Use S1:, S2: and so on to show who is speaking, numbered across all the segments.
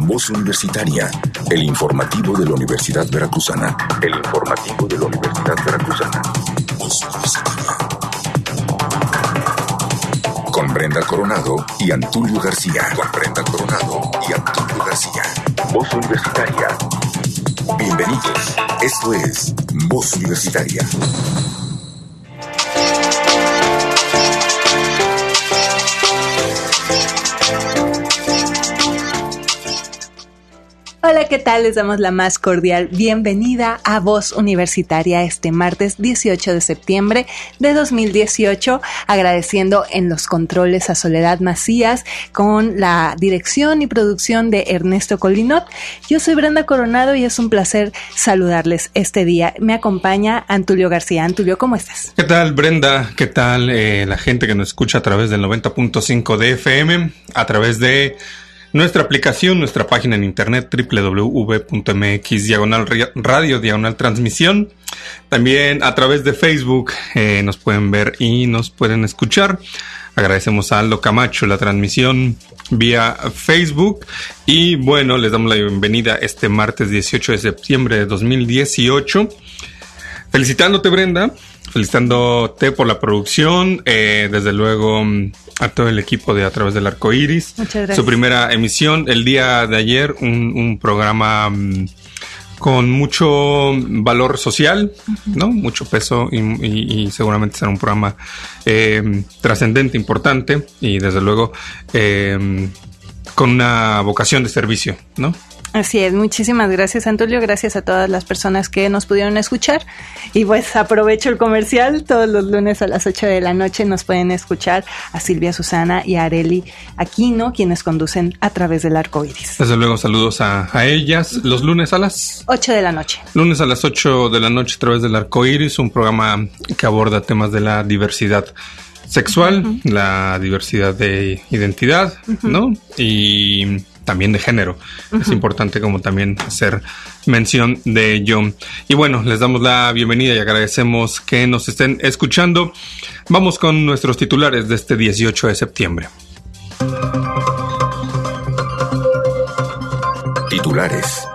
S1: Voz Universitaria, el informativo de la Universidad Veracruzana. Voz Universitaria. Con Brenda Coronado y Antulio García. Voz Universitaria. Bienvenidos. Esto es Voz Universitaria.
S2: Hola, ¿qué tal? Les damos la más cordial bienvenida a Voz Universitaria este martes 18 de septiembre de 2018, agradeciendo en los controles a Soledad Macías con la dirección y producción de Ernesto Colinot. Yo soy Brenda Coronado y es un placer saludarles este día. Me acompaña Antulio García. Antulio, ¿cómo estás?
S3: ¿Qué tal, Brenda? ¿Qué tal la gente que nos escucha a través del 90.5 de FM, a través de nuestra aplicación, nuestra página en internet www.mx/radio/transmisión. También a través de Facebook nos pueden ver y nos pueden escuchar. Agradecemos a Aldo Camacho la transmisión vía Facebook. Y bueno, les damos la bienvenida este martes 18 de septiembre de 2018. Felicitándote, Brenda. Felicitándote por la producción, desde luego a todo el equipo de A Través del Arco Iris.
S2: Muchas gracias. Su
S3: primera emisión el día de ayer, un programa con mucho valor social, ¿no? Mucho peso y seguramente será un programa trascendente, importante y desde luego con una vocación de servicio, ¿no?
S2: Así es, muchísimas gracias, Antulio, gracias a todas las personas que nos pudieron escuchar y pues aprovecho el comercial, todos los lunes a las 8 de la noche nos pueden escuchar a Silvia Susana y a Areli Aquino, quienes conducen A Través del Arco Iris.
S3: Desde luego saludos a ellas, los lunes a las
S2: 8 de la noche.
S3: Lunes a las 8 de la noche a Través del Arco Iris, un programa que aborda temas de la diversidad sexual, la diversidad de identidad, ¿no? Y también de género. Es importante como también hacer mención de ello. Y bueno, les damos la bienvenida y agradecemos que nos estén escuchando. Vamos con nuestros titulares de este 18 de septiembre.
S1: Titulares.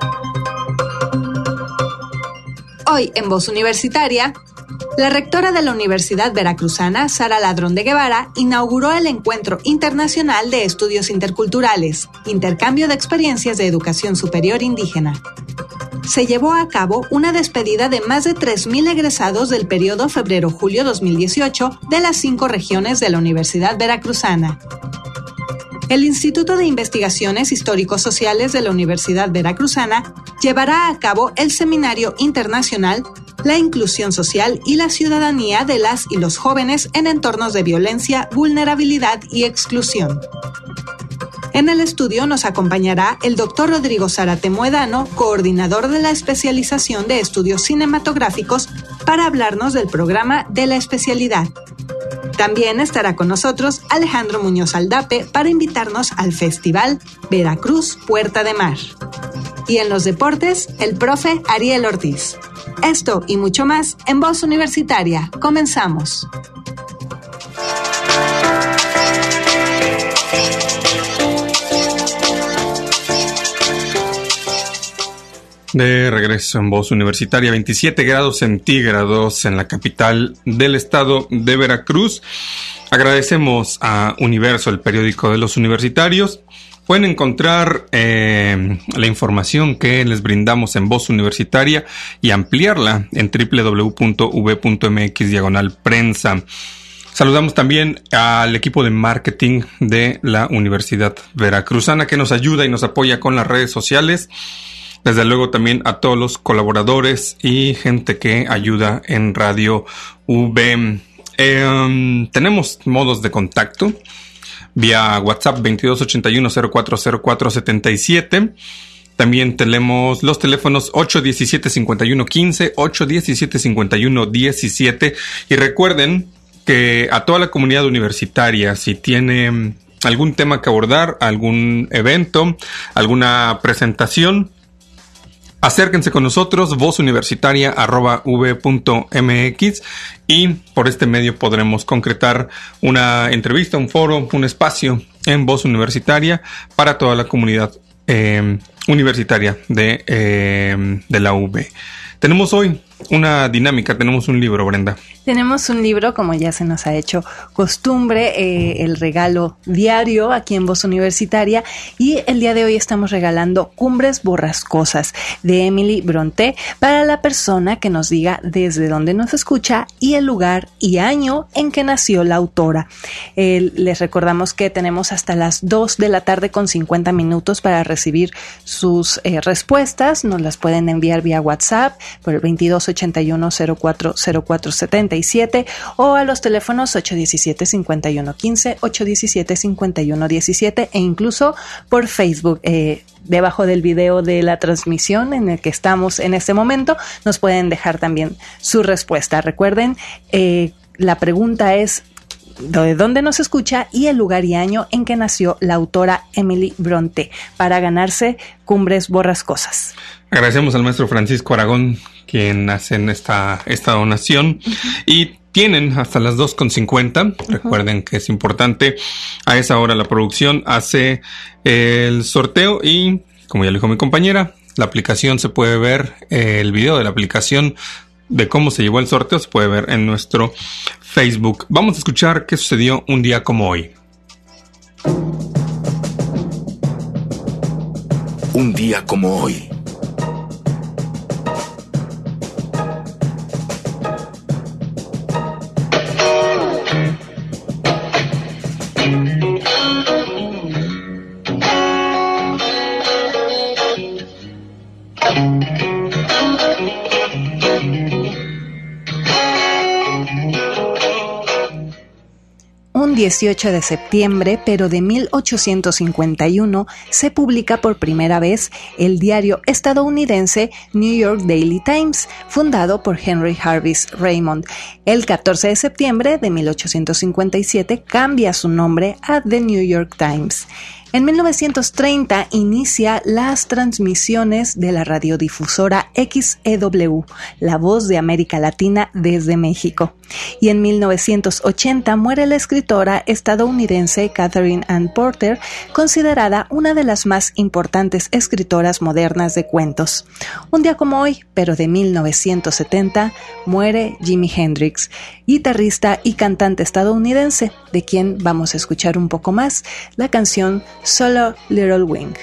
S2: Hoy en Voz Universitaria, la rectora de la Universidad Veracruzana, Sara Ladrón de Guevara, inauguró el Encuentro Internacional de Estudios Interculturales, Intercambio de Experiencias de Educación Superior Indígena. Se llevó a cabo una despedida de más de 3,000 egresados del periodo febrero-julio 2018 de las 5 regiones de la Universidad Veracruzana. El Instituto de Investigaciones Histórico-Sociales de la Universidad Veracruzana llevará a cabo el Seminario Internacional La Inclusión Social y la Ciudadanía de las y los Jóvenes en Entornos de Violencia, Vulnerabilidad y Exclusión. En el estudio nos acompañará el Dr. Rodrigo Zárate Muedano, coordinador de la especialización de estudios cinematográficos, para hablarnos del programa de la especialidad. También estará con nosotros Alejandro Muñoz Aldape para invitarnos al Festival Veracruz Puerta de Mar. Y en los deportes, el profe Ariel Ortiz. Esto y mucho más en Voz Universitaria. Comenzamos.
S3: De regreso en Voz Universitaria, 27 grados centígrados en la capital del estado de Veracruz. Agradecemos a Universo, el periódico de los universitarios. Pueden encontrar la información que les brindamos en Voz Universitaria y ampliarla en www.v.mx/prensa. Saludamos también al equipo de marketing de la Universidad Veracruzana que nos ayuda y nos apoya con las redes sociales. Desde luego también a todos los colaboradores y gente que ayuda en Radio V. Tenemos modos de contacto vía WhatsApp 2281-040477. También tenemos los teléfonos 817-5115, 817-5117. Y recuerden que a toda la comunidad universitaria, si tiene algún tema que abordar, algún evento, alguna presentación, acérquense con nosotros, vozuniversitaria@v.mx, y por este medio podremos concretar una entrevista, un foro, un espacio en Voz Universitaria para toda la comunidad universitaria de la UB. Tenemos hoy una dinámica, tenemos un libro, Brenda.
S2: Tenemos un libro, como ya se nos ha hecho costumbre, el regalo diario aquí en Voz Universitaria, y el día de hoy estamos regalando Cumbres Borrascosas de Emily Brontë para la persona que nos diga desde dónde nos escucha y el lugar y año en que nació la autora. Les recordamos que tenemos hasta las 2 de la tarde con 50 minutos para recibir sus respuestas. Nos las pueden enviar vía WhatsApp por el 2281-040477 o a los teléfonos 817-5115, 817-5117 e incluso por Facebook. Debajo del video de la transmisión en el que estamos en este momento nos pueden dejar también su respuesta. Recuerden, la pregunta es de dónde nos escucha y el lugar y año en que nació la autora Emily Brontë para ganarse Cumbres Borrascosas.
S3: Agradecemos al maestro Francisco Aragón, quien hace esta donación. Y tienen hasta las 2:50. Recuerden que es importante. A esa hora la producción hace el sorteo y, como ya le dijo mi compañera, la aplicación se puede ver, el video de la aplicación de cómo se llevó el sorteo se puede ver en nuestro Facebook. Vamos a escuchar qué sucedió un día como hoy.
S1: Un día como hoy.
S2: Un 18 de septiembre, pero de 1851, se publica por primera vez el diario estadounidense New York Daily Times, fundado por Henry Harvis Raymond. El 14 de septiembre de 1857 cambia su nombre a The New York Times. En 1930 inicia las transmisiones de la radiodifusora XEW, La Voz de América Latina desde México. Y en 1980 muere la escritora estadounidense Katherine Ann Porter, considerada una de las más importantes escritoras modernas de cuentos. Un día como hoy, pero de 1970, muere Jimi Hendrix, guitarrista y cantante estadounidense, de quien vamos a escuchar un poco más la canción Solo Little Wing.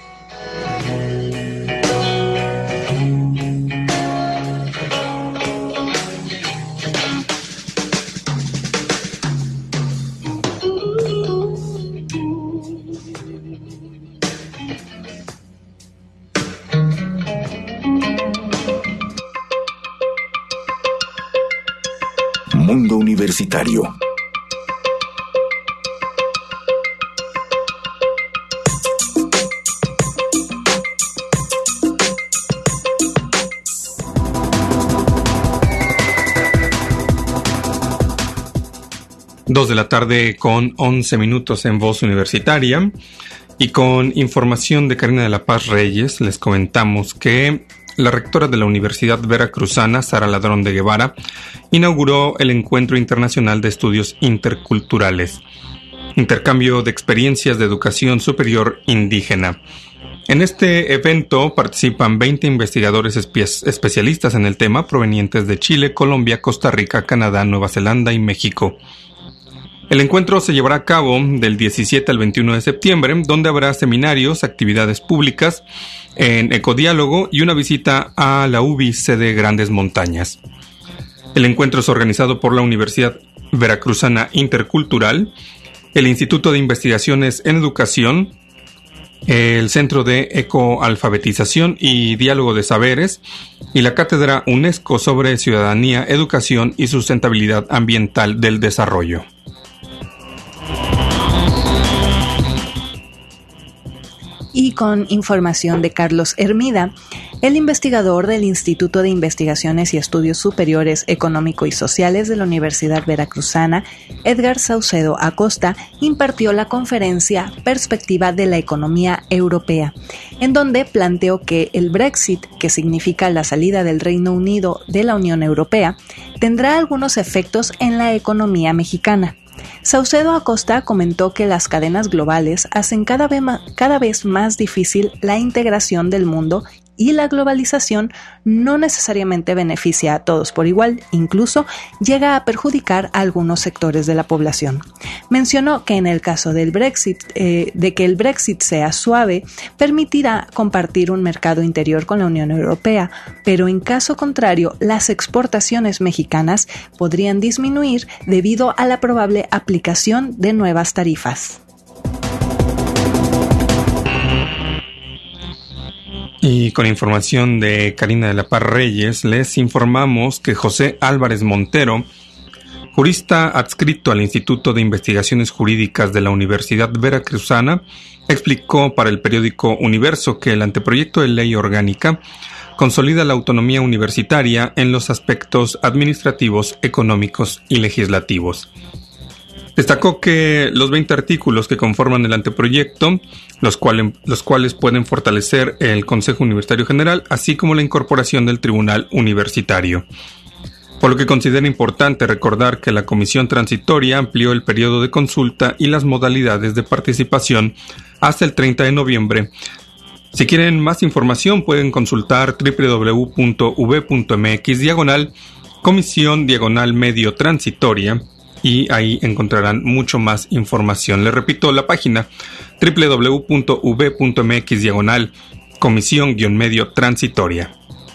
S1: Mundo Universitario.
S3: Dos de la tarde con 11 minutos en Voz Universitaria, y con información de Karina de la Paz Reyes les comentamos que la rectora de la Universidad Veracruzana, Sara Ladrón de Guevara, inauguró el Encuentro Internacional de Estudios Interculturales, intercambio de experiencias de educación superior indígena. En este evento participan 20 investigadores especialistas en el tema provenientes de Chile, Colombia, Costa Rica, Canadá, Nueva Zelanda y México. El encuentro se llevará a cabo del 17 al 21 de septiembre, donde habrá seminarios, actividades públicas en ecodiálogo y una visita a la UBI sede Grandes Montañas. El encuentro es organizado por la Universidad Veracruzana Intercultural, el Instituto de Investigaciones en Educación, el Centro de Ecoalfabetización y Diálogo de Saberes y la Cátedra UNESCO sobre Ciudadanía, Educación y Sustentabilidad Ambiental del Desarrollo.
S2: Y con información de Carlos Hermida, el investigador del Instituto de Investigaciones y Estudios Superiores Económico y Sociales de la Universidad Veracruzana, Edgar Saucedo Acosta, impartió la conferencia Perspectiva de la Economía Europea, en donde planteó que el Brexit, que significa la salida del Reino Unido de la Unión Europea, tendrá algunos efectos en la economía mexicana. Saucedo Acosta comentó que las cadenas globales hacen cada vez más difícil la integración del mundo y la globalización no necesariamente beneficia a todos por igual, incluso llega a perjudicar a algunos sectores de la población. Mencionó que en el caso del Brexit, de que el Brexit sea suave, permitirá compartir un mercado interior con la Unión Europea, pero en caso contrario, las exportaciones mexicanas podrían disminuir debido a la probable aplicación de nuevas tarifas.
S3: Y con información de Karina de la Paz Reyes, les informamos que José Álvarez Montero, jurista adscrito al Instituto de Investigaciones Jurídicas de la Universidad Veracruzana, explicó para el periódico Universo que el anteproyecto de ley orgánica consolida la autonomía universitaria en los aspectos administrativos, económicos y legislativos. Destacó que los 20 artículos que conforman el anteproyecto, los cuales pueden fortalecer el Consejo Universitario General, así como la incorporación del Tribunal Universitario. Por lo que considera importante recordar que la Comisión Transitoria amplió el periodo de consulta y las modalidades de participación hasta el 30 de noviembre. Si quieren más información, pueden consultar www.v.mx/comisión/medio transitoria, y ahí encontrarán mucho más información. Les repito la página www.v.mx/comisión-medio transitoria.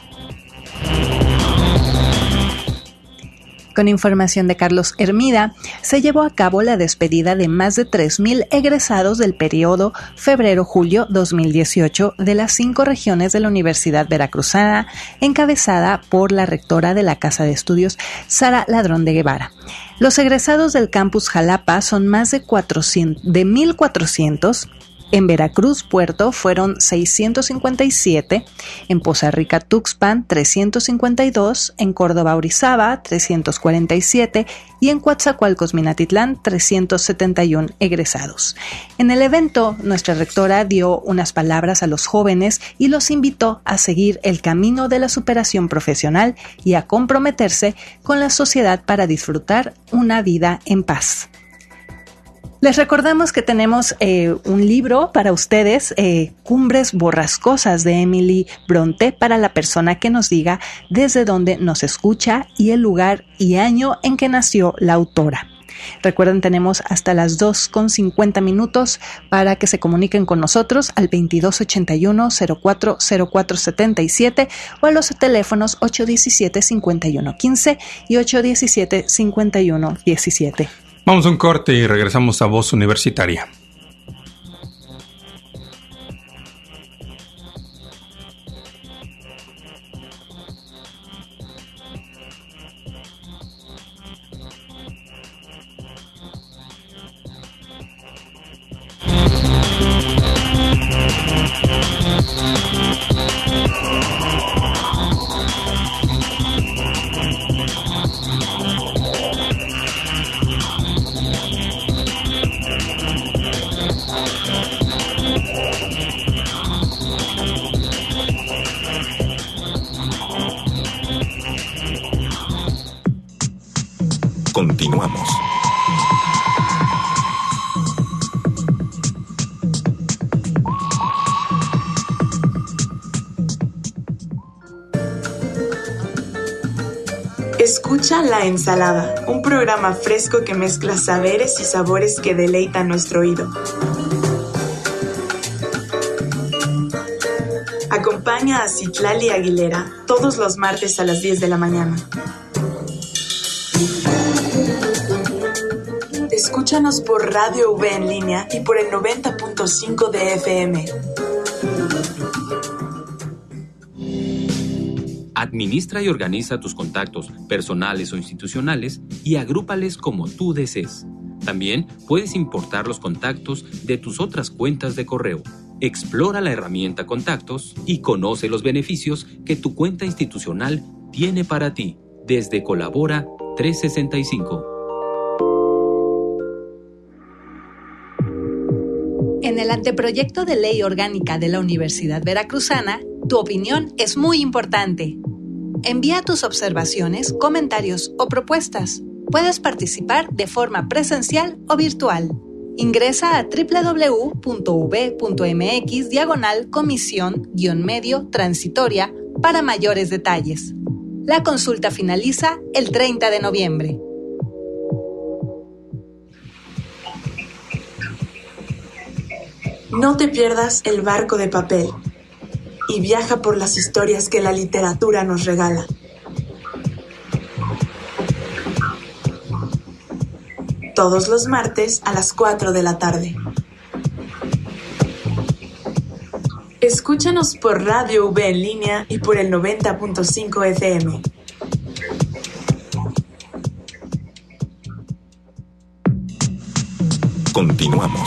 S2: Con información de Carlos Hermida, se llevó a cabo la despedida de más de 3,000 egresados del periodo febrero-julio 2018 de las 5 regiones de la Universidad Veracruzana, encabezada por la rectora de la Casa de Estudios, Sara Ladrón de Guevara. Los egresados del campus Jalapa son más de 1,400. En Veracruz, Puerto, fueron 657, en Poza Rica, Tuxpan, 352, en Córdoba, Orizaba, 347 y en Coatzacoalcos, Minatitlán, 371 egresados. En el evento, nuestra rectora dio unas palabras a los jóvenes y los invitó a seguir el camino de la superación profesional y a comprometerse con la sociedad para disfrutar una vida en paz. Les recordamos que tenemos un libro para ustedes, Cumbres Borrascosas de Emily Bronte, para la persona que nos diga desde dónde nos escucha y el lugar y año en que nació la autora. Recuerden, tenemos hasta las 2:50 para que se comuniquen con nosotros al 2281-040477 o a los teléfonos 817-5115 y 817-5117.
S3: Vamos a un corte y regresamos a Voz Universitaria.
S1: Continuamos.
S4: Escucha La Ensalada, un programa fresco que mezcla saberes y sabores que deleitan nuestro oído. Acompaña a Citlali Aguilera todos los martes a las 10 de la mañana. Escúchanos por Radio V en línea y por el 90.5 de FM.
S5: Administra y organiza tus contactos personales o institucionales y agrúpales como tú desees. También puedes importar los contactos de tus otras cuentas de correo. Explora la herramienta Contactos y conoce los beneficios que tu cuenta institucional tiene para ti desde Colabora 365.
S2: En el anteproyecto de ley orgánica de la Universidad Veracruzana, tu opinión es muy importante. Envía tus observaciones, comentarios o propuestas. Puedes participar de forma presencial o virtual. Ingresa a www.v.mx/comisión-medio transitoria para mayores detalles. La consulta finaliza el 30 de noviembre.
S4: No te pierdas El barco de papel y viaja por las historias que la literatura nos regala. Todos los martes a las 4 de la tarde. Escúchanos por Radio V en línea y por el 90.5 FM.
S1: Continuamos.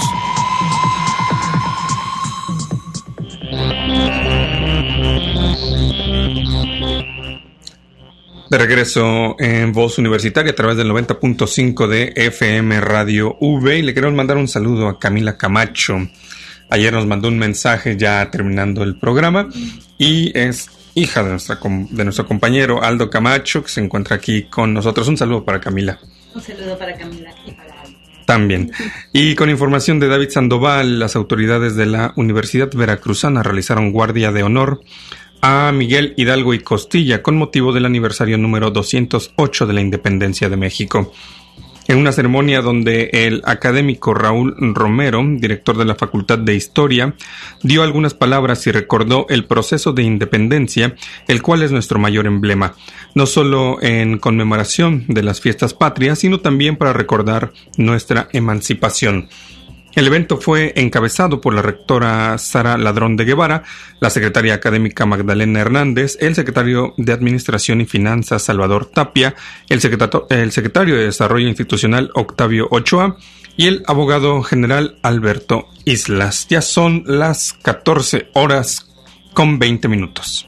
S3: De regreso en Voz Universitaria a través del 90.5 de FM Radio V, y le queremos mandar un saludo a Camila Camacho. Ayer nos mandó un mensaje ya terminando el programa y es hija de nuestro compañero Aldo Camacho, que se encuentra aquí con nosotros. Un saludo para Camila.
S6: Un saludo para Camila y para Aldo.
S3: También. Y con información de David Sandoval, las autoridades de la Universidad Veracruzana realizaron guardia de honor a Miguel Hidalgo y Costilla con motivo del aniversario número 208 de la Independencia de México. En una ceremonia donde el académico Raúl Romero, director de la Facultad de Historia, dio algunas palabras y recordó el proceso de independencia, el cual es nuestro mayor emblema, no solo en conmemoración de las fiestas patrias, sino también para recordar nuestra emancipación. El evento fue encabezado por la rectora Sara Ladrón de Guevara, la secretaria académica Magdalena Hernández, el secretario de Administración y Finanzas Salvador Tapia, el secretario de Desarrollo Institucional Octavio Ochoa y el abogado general Alberto Islas. Ya son las 14:20.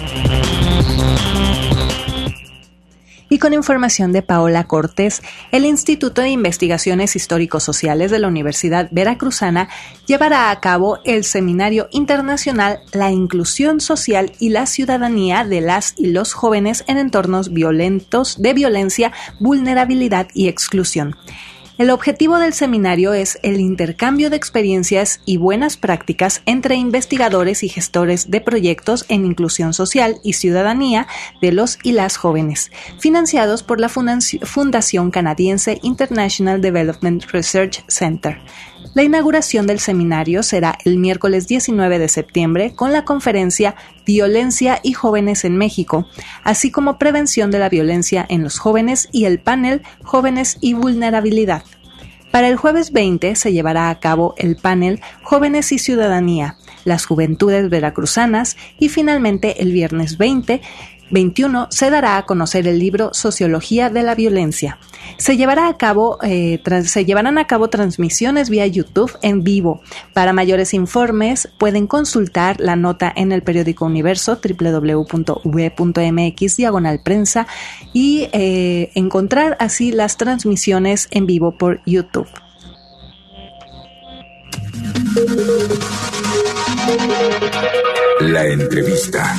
S2: Y con información de Paola Cortés, el Instituto de Investigaciones Histórico-Sociales de la Universidad Veracruzana llevará a cabo el Seminario Internacional La Inclusión Social y la Ciudadanía de las y los Jóvenes en Entornos Violentos de Violencia, Vulnerabilidad y Exclusión. El objetivo del seminario es el intercambio de experiencias y buenas prácticas entre investigadores y gestores de proyectos en inclusión social y ciudadanía de los y las jóvenes, financiados por la Fundación Canadiense International Development Research Center. La inauguración del seminario será el miércoles 19 de septiembre con la conferencia Violencia y Jóvenes en México, así como Prevención de la Violencia en los Jóvenes y el panel Jóvenes y Vulnerabilidad. Para el jueves 20 se llevará a cabo el panel Jóvenes y Ciudadanía, las Juventudes Veracruzanas y finalmente el viernes 21 se dará a conocer el libro Sociología de la Violencia. Se llevarán a cabo transmisiones vía YouTube en vivo. Para mayores informes pueden consultar la nota en el periódico Universo www.v.mx/prensa y encontrar así las transmisiones en vivo por YouTube.
S1: La entrevista.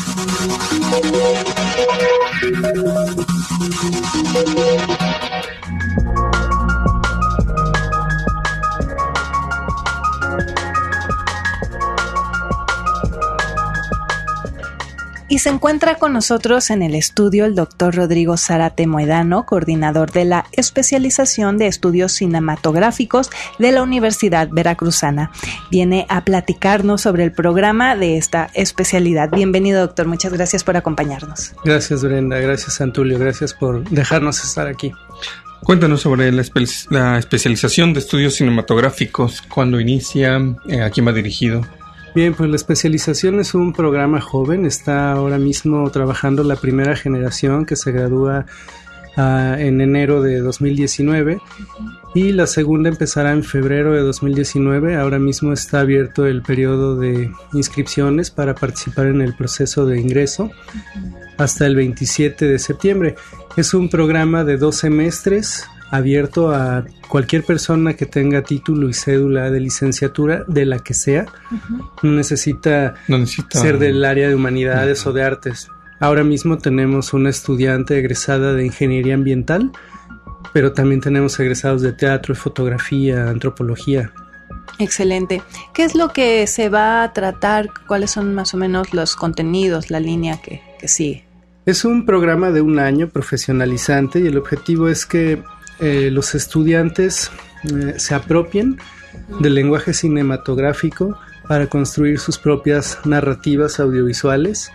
S2: Y se encuentra con nosotros en el estudio el doctor Rodrigo Zárate Moedano, coordinador de la especialización de estudios cinematográficos de la Universidad Veracruzana. Viene a platicarnos sobre el programa de esta especialidad. Bienvenido, doctor. Muchas gracias por acompañarnos.
S7: Gracias, Brenda. Gracias, Antulio. Gracias por dejarnos estar aquí.
S3: Cuéntanos sobre la especialización de estudios cinematográficos. ¿Cuándo inicia? ¿A quién va dirigido?
S7: Bien, pues la especialización es un programa joven. Está ahora mismo trabajando la primera generación que se gradúa en enero de 2019 y la segunda empezará en febrero de 2019. Ahora mismo está abierto el periodo de inscripciones para participar en el proceso de ingreso hasta el 27 de septiembre. Es un programa de 2 semestres abierto a cualquier persona que tenga título y cédula de licenciatura, de la que sea. No necesita ser del área de humanidades o de artes. Ahora mismo tenemos una estudiante egresada de ingeniería ambiental pero también tenemos egresados de teatro, fotografía, antropología.
S2: Excelente. ¿Qué es lo que se va a tratar? ¿Cuáles son más o menos los contenidos, la línea que sigue?
S7: Es un programa de 1 año profesionalizante y el objetivo es que los estudiantes se apropien del lenguaje cinematográfico para construir sus propias narrativas audiovisuales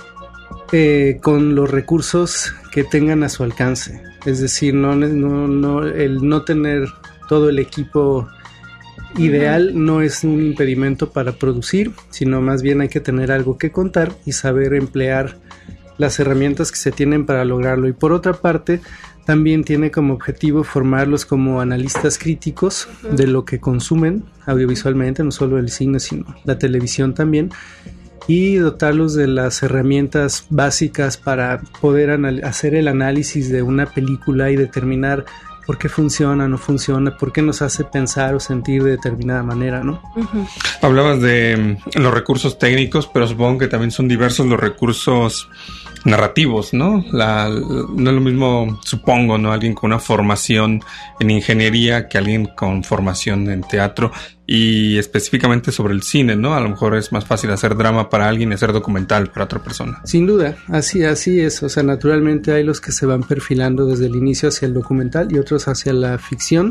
S7: con los recursos que tengan a su alcance. Es decir, el no tener todo el equipo ideal no es un impedimento para producir, sino más bien hay que tener algo que contar y saber emplear las herramientas que se tienen para lograrlo. Y por otra parte, también tiene como objetivo formarlos como analistas críticos de lo que consumen audiovisualmente, no solo el cine, sino la televisión también, y dotarlos de las herramientas básicas para poder hacer el análisis de una película y determinar por qué funciona, no funciona, por qué nos hace pensar o sentir de determinada manera, ¿no?
S3: Uh-huh. Hablabas de los recursos técnicos, pero supongo que también son diversos los recursos narrativos, ¿no? No es lo mismo, supongo, ¿no? Alguien con una formación en ingeniería que alguien con formación en teatro y específicamente sobre el cine, ¿no? A lo mejor es más fácil hacer drama para alguien y hacer documental para otra persona.
S7: Sin duda, así es. O sea, naturalmente hay los que se van perfilando desde el inicio hacia el documental y otros hacia la ficción,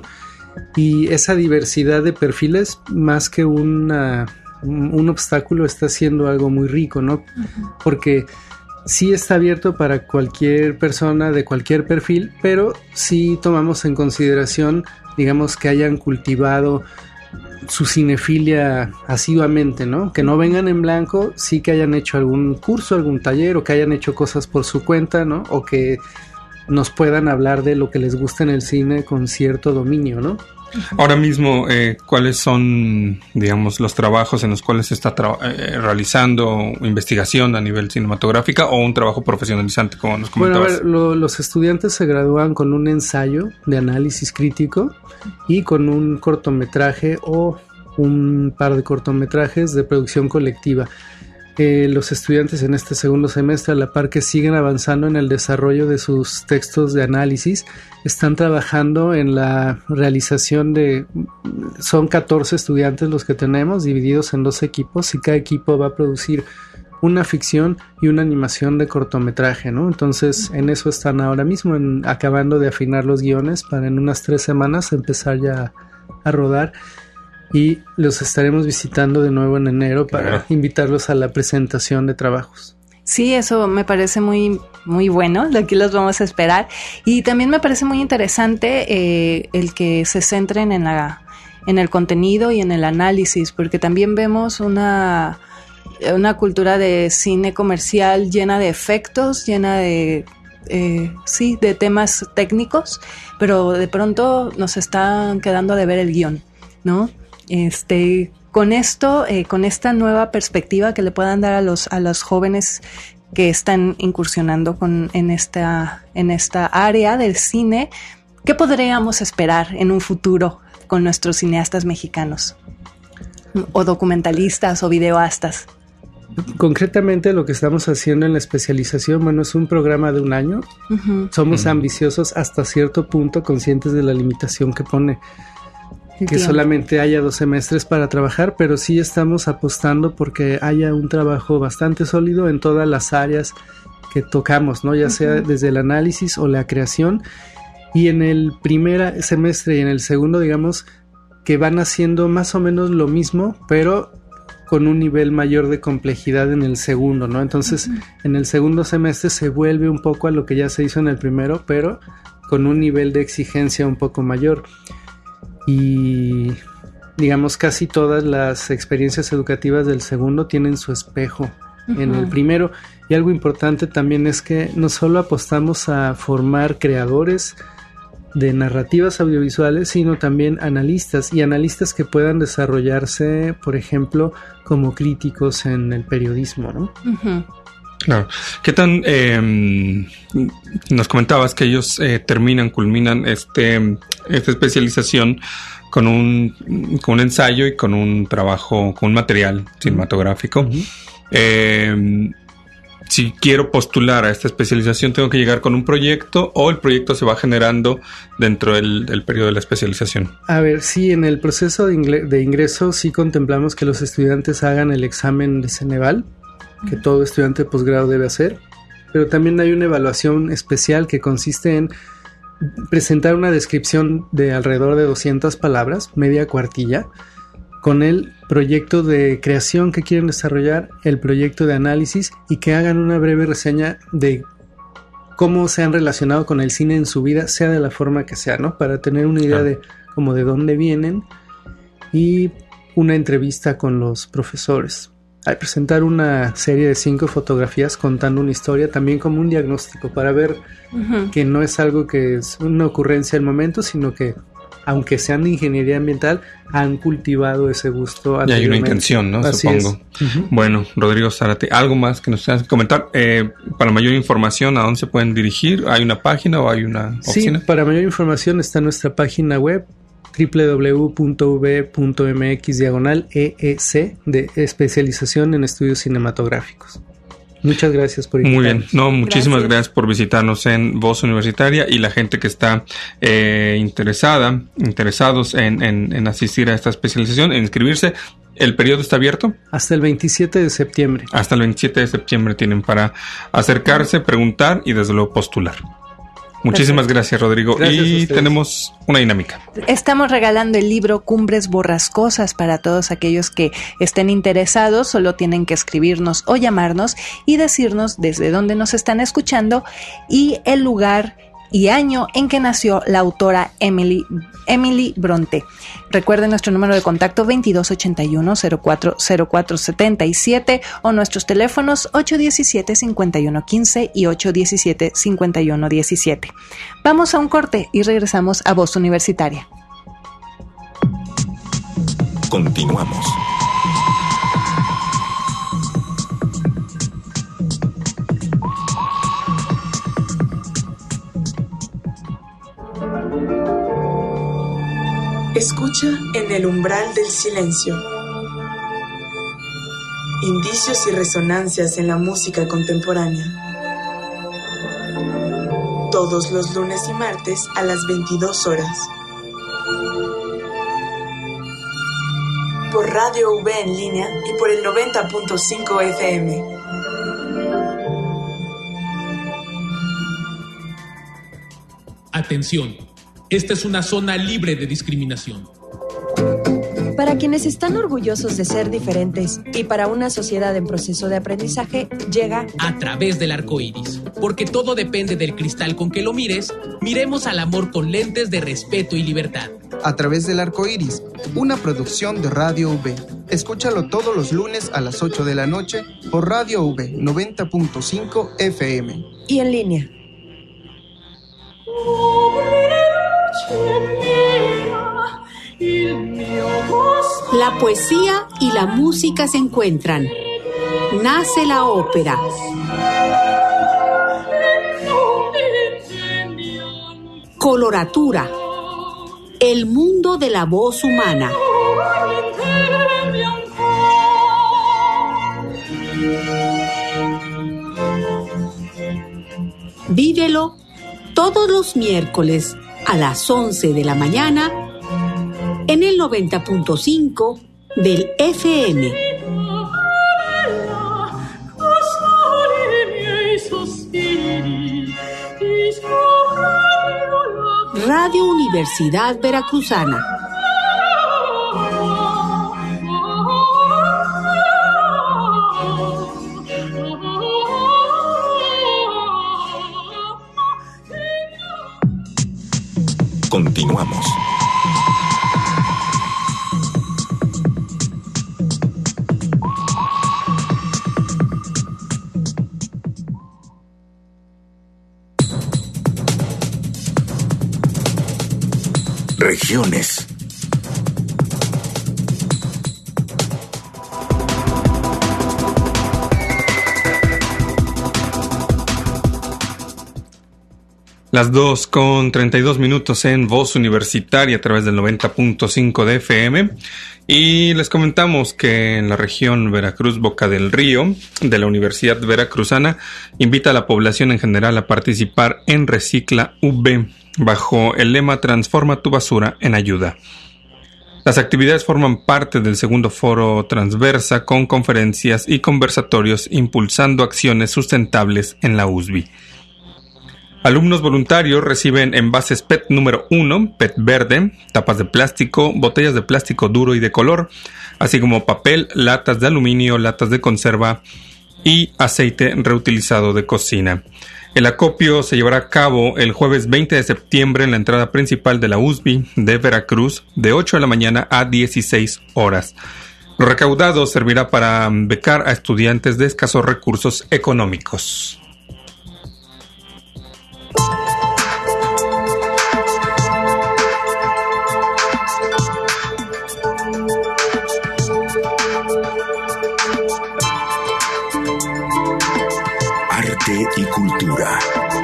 S7: y esa diversidad de perfiles, más que un obstáculo, está siendo algo muy rico, ¿no? Uh-huh. Porque sí está abierto para cualquier persona de cualquier perfil, pero sí tomamos en consideración, digamos, que hayan cultivado su cinefilia asiduamente, ¿no? Que no vengan en blanco, sí que hayan hecho algún curso, algún taller, o que hayan hecho cosas por su cuenta, ¿no? O que nos puedan hablar de lo que les gusta en el cine con cierto dominio, ¿no?
S3: Ahora mismo, ¿cuáles son, digamos, los trabajos en los cuales se está realizando investigación a nivel cinematográfica o un trabajo profesionalizante, como nos comentabas?
S7: Bueno, a ver, los estudiantes se gradúan con un ensayo de análisis crítico y con un cortometraje o un par de cortometrajes de producción colectiva. Los estudiantes en este segundo semestre, a la par que siguen avanzando en el desarrollo de sus textos de análisis, están trabajando en la realización son 14 estudiantes los que tenemos, divididos en 2 equipos, y cada equipo va a producir una ficción y una animación de cortometraje, ¿no? Entonces, en eso están ahora mismo, acabando de afinar los guiones para en unas 3 semanas empezar ya a rodar. Y los estaremos visitando de nuevo en enero para invitarlos a la presentación de trabajos.
S2: Sí, eso me parece muy, muy bueno. Aquí los vamos a esperar. Y también me parece muy interesante el que se centren en el contenido y en el análisis, porque también vemos una cultura de cine comercial llena de efectos, llena de temas técnicos, pero de pronto nos están quedando de ver el guión, ¿no? Con esto, con esta nueva perspectiva que le puedan dar a los jóvenes que están incursionando en esta área del cine, ¿qué podríamos esperar en un futuro con nuestros cineastas mexicanos? O documentalistas o videoastas.
S7: Concretamente lo que estamos haciendo en la especialización, bueno, es un programa de 1 año. Uh-huh. Somos ambiciosos hasta cierto punto, conscientes de la limitación que pone que solamente haya 2 semestres para trabajar, pero sí estamos apostando porque haya un trabajo bastante sólido en todas las áreas que tocamos, ¿no? Ya sea desde el análisis o la creación, y en el primer semestre y en el segundo, digamos, que van haciendo más o menos lo mismo, pero con un nivel mayor de complejidad en el segundo, ¿no? Entonces, en el segundo semestre se vuelve un poco a lo que ya se hizo en el primero, pero con un nivel de exigencia un poco mayor. Y digamos casi todas las experiencias educativas del segundo tienen su espejo en el primero, y algo importante también es que no solo apostamos a formar creadores de narrativas audiovisuales, sino también analistas que puedan desarrollarse, por ejemplo, como críticos en el periodismo, ¿no?
S2: Uh-huh.
S3: Claro. ¿Qué tan nos comentabas que ellos culminan esta especialización con un ensayo y con un trabajo, con un material cinematográfico? Uh-huh. si quiero postular a esta especialización, ¿tengo que llegar con un proyecto o el proyecto se va generando dentro del periodo de la especialización?
S7: A ver, sí, en el proceso de ingreso sí contemplamos que los estudiantes hagan el examen de Ceneval, que todo estudiante de posgrado debe hacer, pero también hay una evaluación especial que consiste en presentar una descripción de alrededor de 200 palabras, media cuartilla, con el proyecto de creación que quieren desarrollar, el proyecto de análisis, y que hagan una breve reseña de cómo se han relacionado con el cine en su vida, sea de la forma que sea, ¿no? Para tener una idea de como de dónde vienen, y una entrevista con los profesores. Al presentar una serie de 5 fotografías contando una historia, también como un diagnóstico para ver que no es algo que es una ocurrencia del momento, sino que aunque sean de ingeniería ambiental, han cultivado ese gusto.
S3: Y hay una intención, ¿no?
S7: Así
S3: supongo. Bueno, Rodrigo Zárate, ¿algo más que nos tengas que comentar? Para mayor información, ¿a dónde se pueden dirigir? ¿Hay una página o hay una oficina?
S7: Sí, para mayor información está en nuestra página web www.v.mx/EEC de especialización en estudios cinematográficos. Muchas gracias por invitarnos.
S3: Muy bien, muchísimas gracias por visitarnos en Voz Universitaria, y la gente que está interesados en asistir a esta especialización, en inscribirse. ¿El periodo está abierto?
S7: Hasta el 27 de septiembre.
S3: Hasta el 27 de septiembre tienen para acercarse, preguntar y desde luego postular. Muchísimas gracias, Rodrigo.
S7: Gracias.
S3: Tenemos una dinámica.
S2: Estamos regalando el libro Cumbres Borrascosas para todos aquellos que estén interesados. Solo tienen que escribirnos o llamarnos y decirnos desde dónde nos están escuchando y el lugar y año en que nació la autora Emily Bronte. Recuerden nuestro número de contacto 2281-040477 o nuestros teléfonos 817-5115 y 817-5117. Vamos a un corte y regresamos a Voz Universitaria.
S1: Continuamos.
S4: Escucha en el umbral del silencio. Indicios y resonancias en la música contemporánea. Todos los lunes y martes a las 22 horas. Por Radio V en línea y por el 90.5 FM.
S8: Atención, esta es una zona libre de discriminación.
S9: Para quienes están orgullosos de ser diferentes y para una sociedad en proceso de aprendizaje, llega
S8: A través del arco iris. Porque todo depende del cristal con que lo mires, miremos al amor con lentes de respeto y libertad.
S10: A través del arco iris, una producción de Radio V. Escúchalo todos los lunes a las 8 de la noche por Radio V 90.5 FM.
S9: y en línea.
S11: La poesía y la música se encuentran. Nace la ópera. Coloratura. El mundo de la voz humana. Vívelo todos los miércoles a las 11 de la mañana en el 90.5 del FM. Radio Universidad Veracruzana.
S1: Continuamos. Regiones.
S3: Las 2:32 en Voz Universitaria a través del 90.5 de FM. Y les comentamos que en la región Veracruz Boca del Río de la Universidad Veracruzana invita a la población en general a participar en Recicla UB bajo el lema Transforma tu basura en ayuda. Las actividades forman parte del segundo foro Transversa con conferencias y conversatorios impulsando acciones sustentables en la USB. Alumnos voluntarios reciben envases PET número 1, PET verde, tapas de plástico, botellas de plástico duro y de color, así como papel, latas de aluminio, latas de conserva y aceite reutilizado de cocina. El acopio se llevará a cabo el jueves 20 de septiembre en la entrada principal de la USB de Veracruz de 8 de la mañana a 16 horas. Lo recaudado servirá para becar a estudiantes de escasos recursos económicos.
S1: Y cultura.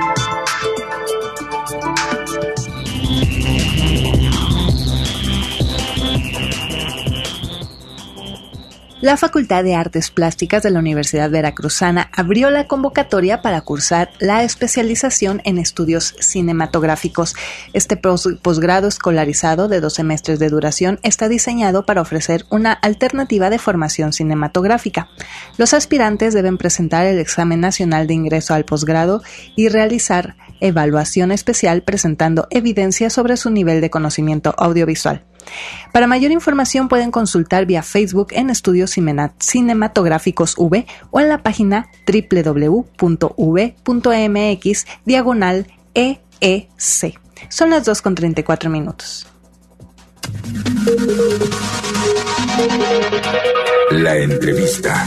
S2: La Facultad de Artes Plásticas de la Universidad Veracruzana abrió la convocatoria para cursar la especialización en estudios cinematográficos. Este posgrado escolarizado de 2 semestres de duración está diseñado para ofrecer una alternativa de formación cinematográfica. Los aspirantes deben presentar el examen nacional de ingreso al posgrado y realizar evaluación especial presentando evidencia sobre su nivel de conocimiento audiovisual. Para mayor información pueden consultar vía Facebook en Estudios Cinematográficos V o en la página www.uv.mx/EEC. Son las 2:34.
S1: La entrevista.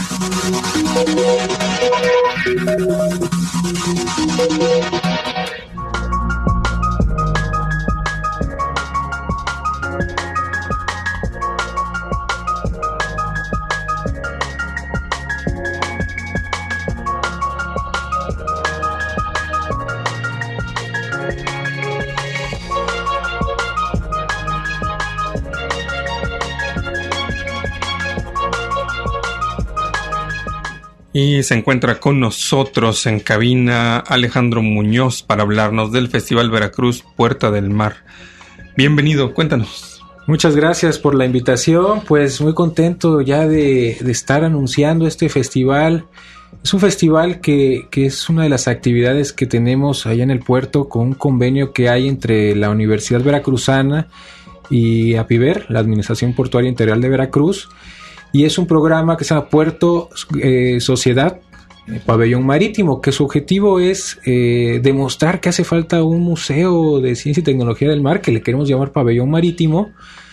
S3: Y se encuentra con nosotros en cabina Alejandro Muñoz para hablarnos del Festival Veracruz Puerta del Mar. Bienvenido, cuéntanos.
S12: Muchas gracias por la invitación, pues muy contento ya de estar anunciando este festival. Es un festival que es una de las actividades que tenemos allá en el puerto con un convenio que hay entre la Universidad Veracruzana y APIVER, la Administración Portuaria Integral de Veracruz. Y es un programa que se llama Puerto Sociedad Pabellón Marítimo, que su objetivo es demostrar que hace falta un museo de ciencia y tecnología del mar, que le queremos llamar Pabellón Marítimo.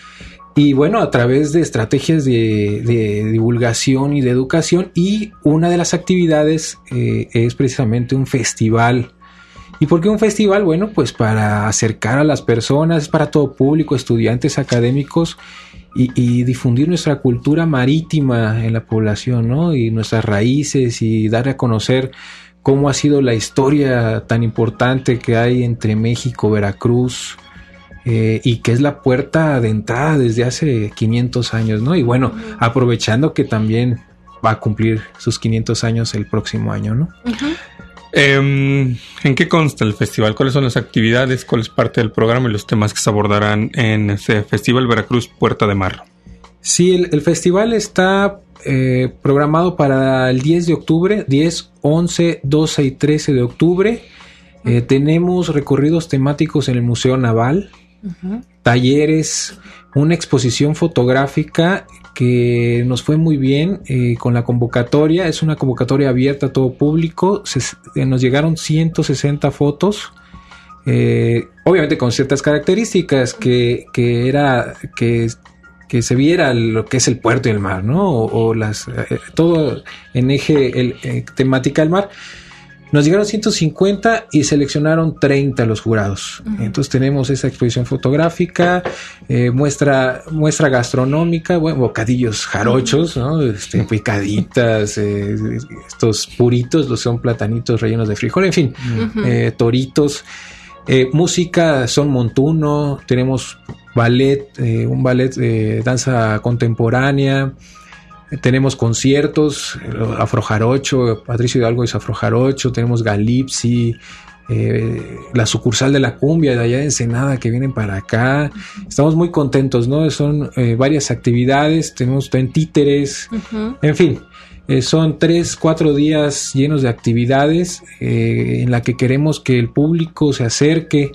S12: Y bueno, a través de estrategias de divulgación y de educación. Y una de las actividades es precisamente un festival. ¿Y por qué un festival? Bueno, pues para acercar a las personas, es para todo público, estudiantes, académicos, y difundir nuestra cultura marítima en la población, ¿no? Y nuestras raíces, y dar a conocer cómo ha sido la historia tan importante que hay entre México, Veracruz, y que es la puerta de entrada desde hace 500 años, ¿no? Y bueno, aprovechando que también va a cumplir sus 500 años el próximo año, ¿no?
S3: Uh-huh. ¿En qué consta el festival? ¿Cuáles son las actividades? ¿Cuál es parte del programa y los temas que se abordarán en este Festival Veracruz Puerta de Mar?
S12: Sí, el festival está programado para el 10 de octubre, 10, 11, 12 y 13 de octubre. Tenemos recorridos temáticos en el Museo Naval, talleres, una exposición fotográfica que nos fue muy bien con la convocatoria. Es una convocatoria abierta a todo público. Nos llegaron 160 fotos, obviamente con ciertas características que se viera lo que es el puerto y el mar, ¿no? O todo en eje temática del mar. Nos llegaron 150 y seleccionaron 30 los jurados. Uh-huh. Entonces tenemos esa exposición fotográfica, muestra gastronómica, bueno, bocadillos jarochos, ¿no? Picaditas, estos puritos, los son platanitos rellenos de frijol, en fin, uh-huh. Toritos. Música, son montuno, tenemos ballet, un ballet de danza contemporánea, tenemos conciertos, afrojarocho, Patricio Hidalgo es afrojarocho, tenemos Galipsi, la sucursal de la cumbia de allá de Ensenada que vienen para acá. Estamos muy contentos, ¿no? Son varias actividades, tenemos títeres, en fin. Son 3-4 días llenos de actividades en la que queremos que el público se acerque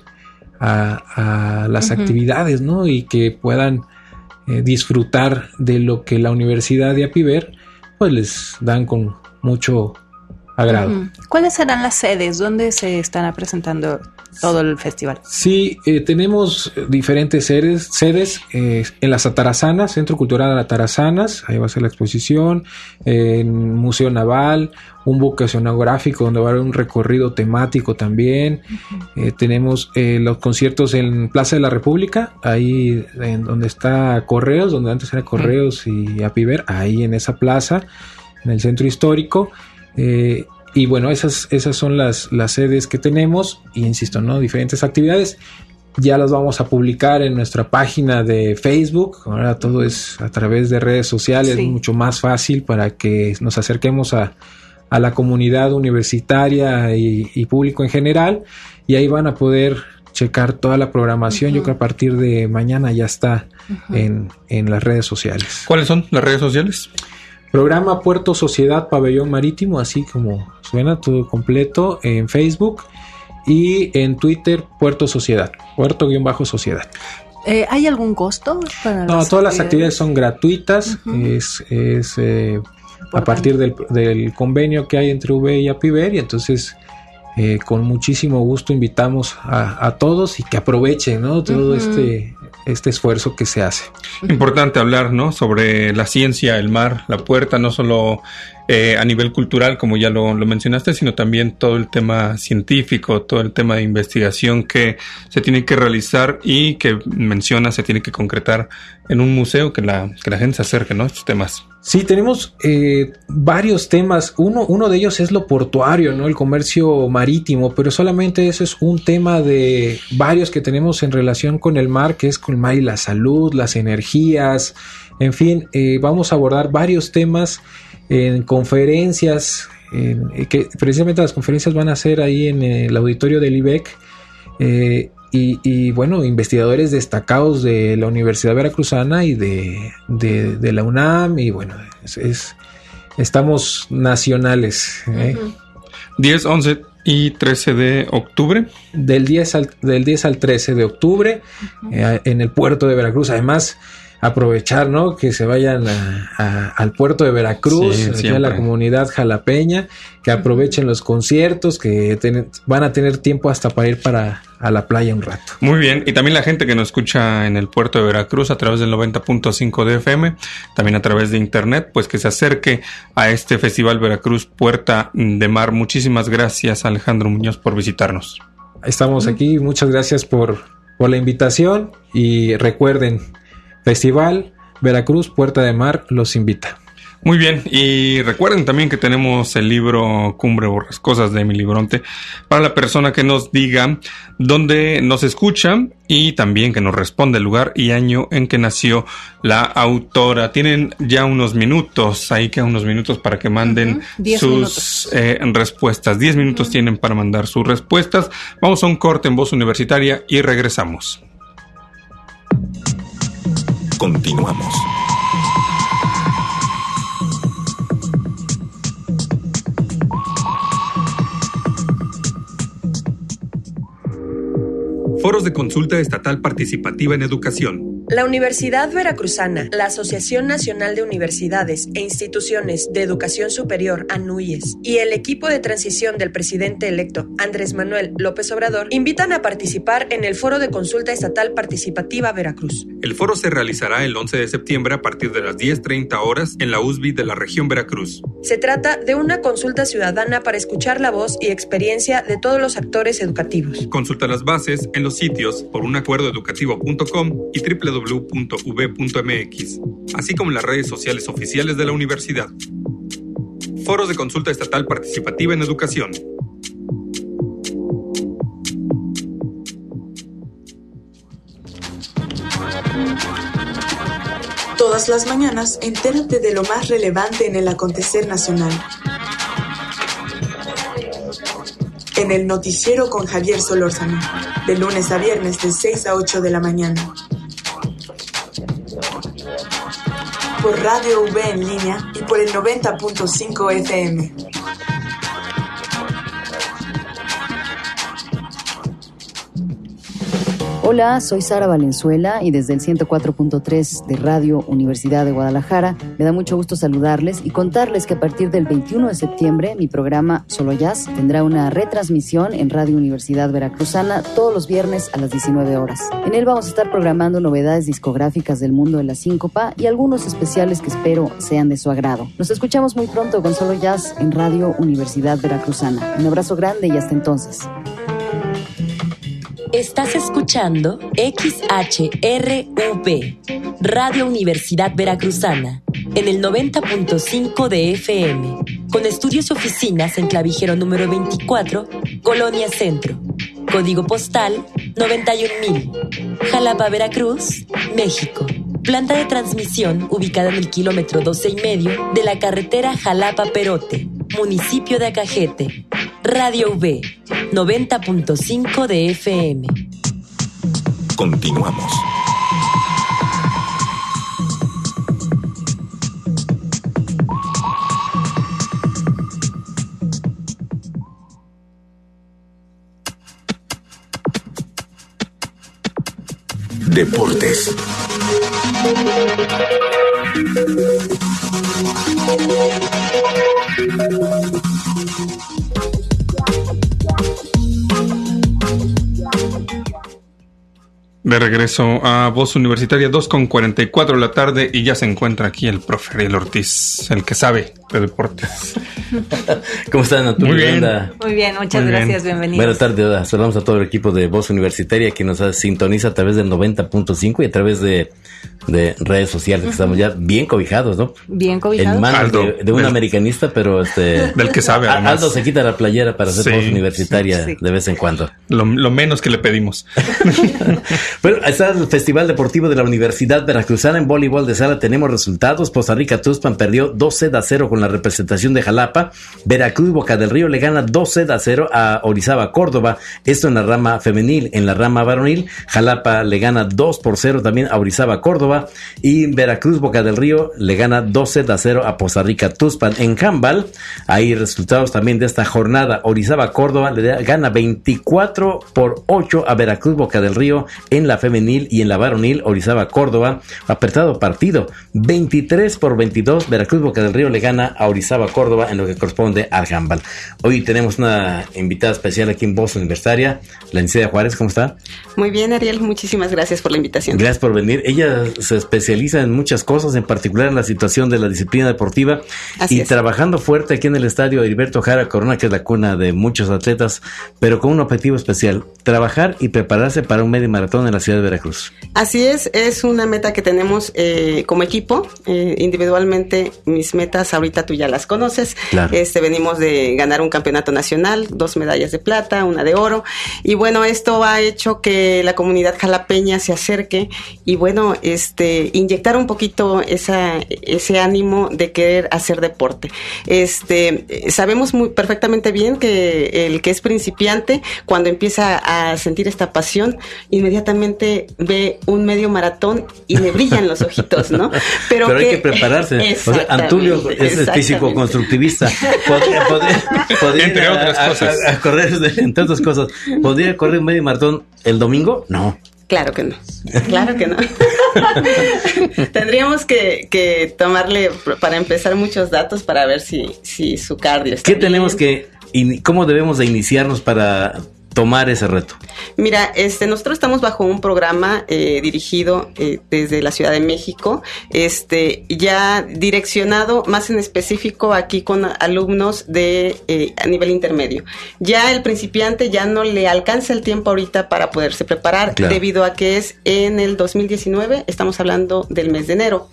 S12: a las actividades, ¿no? Y que puedan disfrutar de lo que la Universidad de Apiver pues les dan con mucho agrado.
S2: ¿Cuáles serán las sedes? ¿Dónde se estará presentando todo el festival?
S12: Sí, tenemos diferentes sedes en las Atarazanas, Centro Cultural Atarazanas, ahí va a ser la exposición, en Museo Naval, un buque oceanográfico donde va a haber un recorrido temático también. Tenemos los conciertos en Plaza de la República, ahí en donde está Correos, donde antes era Correos y Apiver, ahí en esa plaza, en el centro histórico. Y bueno, esas son las sedes que tenemos, y insisto, ¿no? Diferentes actividades. Ya las vamos a publicar en nuestra página de Facebook. Ahora todo es a través de redes sociales, sí. Mucho más fácil para que nos acerquemos a la comunidad universitaria y público en general, y ahí van a poder checar toda la programación. Yo creo que a partir de mañana ya está en las redes sociales.
S3: ¿Cuáles son las redes sociales?
S12: Programa Puerto Sociedad Pabellón Marítimo, así como suena, todo completo, en Facebook, y en Twitter Puerto Sociedad, Puerto-Sociedad.
S2: ¿Hay algún costo para
S12: No, todas las actividades son gratuitas. Es a partir del convenio que hay entre UB y Apiver, y entonces con muchísimo gusto invitamos a todos y que aprovechen, ¿no? Todo este esfuerzo que se hace.
S3: Importante hablar, ¿no? Sobre la ciencia, el mar, la puerta, no solo a nivel cultural, como ya lo mencionaste, sino también todo el tema científico, todo el tema de investigación que se tiene que realizar y que menciona se tiene que concretar en un museo, que la gente se acerque, ¿no? Estos temas.
S12: Sí, tenemos varios temas. Uno de ellos es lo portuario, ¿no? El comercio marítimo, pero solamente eso es un tema de varios que tenemos en relación con el mar, que es con el mar y la salud, las energías, en fin, vamos a abordar varios temas en conferencias, que precisamente las conferencias van a ser ahí en el auditorio del IBEC, y bueno, investigadores destacados de la Universidad Veracruzana y de la UNAM, y bueno, estamos nacionales.
S3: 10, 11 y 13 de octubre.
S12: Del 10 al 13 de octubre, en el puerto de Veracruz. Además, aprovechar, ¿no? Que se vayan al puerto de Veracruz, aquí a la comunidad jalapeña, que aprovechen los conciertos, que van a tener tiempo hasta para ir a la playa un rato.
S3: Muy bien, y también la gente que nos escucha en el puerto de Veracruz a través del 90.5 de FM, también a través de internet, pues que se acerque a este Festival Veracruz Puerta de Mar. Muchísimas gracias, Alejandro Muñoz, por visitarnos.
S12: Estamos aquí, muchas gracias por la invitación, y recuerden, Festival Veracruz Puerta de Mar los invita.
S3: Muy bien, y recuerden también que tenemos el libro Cumbre Borrascosas de Emily Bronte para la persona que nos diga dónde nos escucha y también que nos responda el lugar y año en que nació la autora. Tienen ya unos minutos, ahí quedan unos minutos para que manden sus respuestas. 10 minutos tienen para mandar sus respuestas. Vamos a un corte en Voz Universitaria y regresamos.
S1: Continuamos.
S5: Foros de consulta estatal participativa en educación.
S9: La Universidad Veracruzana, la Asociación Nacional de Universidades e Instituciones de Educación Superior, ANUYES, y el equipo de transición del presidente electo, Andrés Manuel López Obrador, invitan a participar en el Foro de Consulta Estatal Participativa Veracruz.
S5: El foro se realizará el 11 de septiembre a partir de las 10:30 horas en la USB de la región Veracruz.
S9: Se trata de una consulta ciudadana para escuchar la voz y experiencia de todos los actores educativos.
S5: Consulta las bases en los sitios porunacuerdoeducativo.com y www.ub.mx, así como en las redes sociales oficiales de la universidad. Foros de consulta estatal participativa en educación.
S4: Todas las mañanas, entérate de lo más relevante en el acontecer nacional. En el Noticiero con Javier Solórzano, de lunes a viernes de 6 a 8 de la mañana. Por Radio V en línea y por el 90.5 FM.
S13: Hola, soy Sara Valenzuela y desde el 104.3 de Radio Universidad de Guadalajara me da mucho gusto saludarles y contarles que a partir del 21 de septiembre mi programa Solo Jazz tendrá una retransmisión en Radio Universidad Veracruzana todos los viernes a las 19 horas. En él vamos a estar programando novedades discográficas del mundo de la síncopa y algunos especiales que espero sean de su agrado. Nos escuchamos muy pronto con Solo Jazz en Radio Universidad Veracruzana. Un abrazo grande y hasta entonces.
S14: Estás escuchando XHRV, Radio Universidad Veracruzana, en el 90.5 de FM, con estudios y oficinas en Clavijero número 24, Colonia Centro, código postal 91,000, Jalapa, Veracruz, México. Planta de transmisión ubicada en el kilómetro 12,5 de la carretera Jalapa-Perote, municipio de Acajete. Radio V, 90.5 de FM.
S1: Continuamos. Deportes.
S3: De regreso a Voz Universitaria, 2:44 de la tarde, y ya se encuentra aquí el profe Ariel Ortiz, el que sabe de deportes.
S15: ¿Cómo están, Antonio?
S3: Muy bien.
S6: Muy bien, muchas gracias, bienvenidos.
S15: Buenas tardes, saludamos a todo el equipo de Voz Universitaria que nos sintoniza a través del 90.5 y a través de redes sociales, que estamos ya bien cobijados, ¿no?
S6: Bien cobijados.
S15: En manos de un americanista, pero
S3: del que sabe, además.
S15: Aldo se quita la playera para hacer Voz Universitaria de vez en cuando.
S3: Lo menos que le pedimos.
S15: Bueno, está el Festival Deportivo de la Universidad Veracruzana en voleibol de sala. Tenemos resultados. Poza Rica Tuxpan perdió 2-0 con la representación de Jalapa. Veracruz Boca del Río le gana 2-0 a Orizaba Córdoba. Esto en la rama femenil. En la rama varonil, Jalapa le gana 2-0 también a Orizaba Córdoba. Y Veracruz Boca del Río le gana 2-0 a Poza Rica Tuxpan. En handball hay resultados también de esta jornada. Orizaba Córdoba le gana 24-8 a Veracruz Boca del Río en la femenil, y en la varonil Orizaba Córdoba, apretado partido, 23-22, Veracruz Boca del Río le gana a Orizaba Córdoba en lo que corresponde al handball. Hoy tenemos una invitada especial aquí en Voz Universitaria, la licenciada Juárez. ¿Cómo está?
S16: Muy bien, Ariel, muchísimas gracias por la invitación.
S15: Gracias por venir. Ella se especializa en muchas cosas, en particular en la situación de la disciplina deportiva.
S16: Así es.
S15: Trabajando fuerte aquí en el estadio Heriberto Jara Corona, que es la cuna de muchos atletas, pero con un objetivo especial: trabajar y prepararse para un medio maratón en la ciudad de Veracruz.
S16: Así es una meta que tenemos como equipo. Individualmente, mis metas ahorita tú ya las conoces.
S15: Claro.
S16: Venimos de ganar un campeonato nacional, 2 medallas de plata, 1 de oro, y bueno, esto ha hecho que la comunidad jalapeña se acerque y bueno, inyectar un poquito ese ánimo de querer hacer deporte. Sabemos muy perfectamente bien que el que es principiante, cuando empieza a sentir esta pasión, inmediatamente ve un medio maratón y le brillan los ojitos, ¿no?
S15: Pero hay que prepararse. O sea, Antulio es físico-constructivista. Podría
S3: entre otras cosas.
S15: A correr, entre otras cosas. ¿Podría correr un medio maratón el domingo? No.
S16: Claro que no. Claro que no. Tendríamos que tomarle, para empezar, muchos datos para ver si su cardio está bien.
S15: Tenemos cómo debemos de iniciarnos para tomar ese reto?
S16: Mira, nosotros estamos bajo un programa dirigido desde la Ciudad de México, ya direccionado más en específico aquí con alumnos a nivel intermedio. Ya el principiante ya no le alcanza el tiempo ahorita para poderse preparar, claro, debido a que es en el 2019, estamos hablando del mes de enero.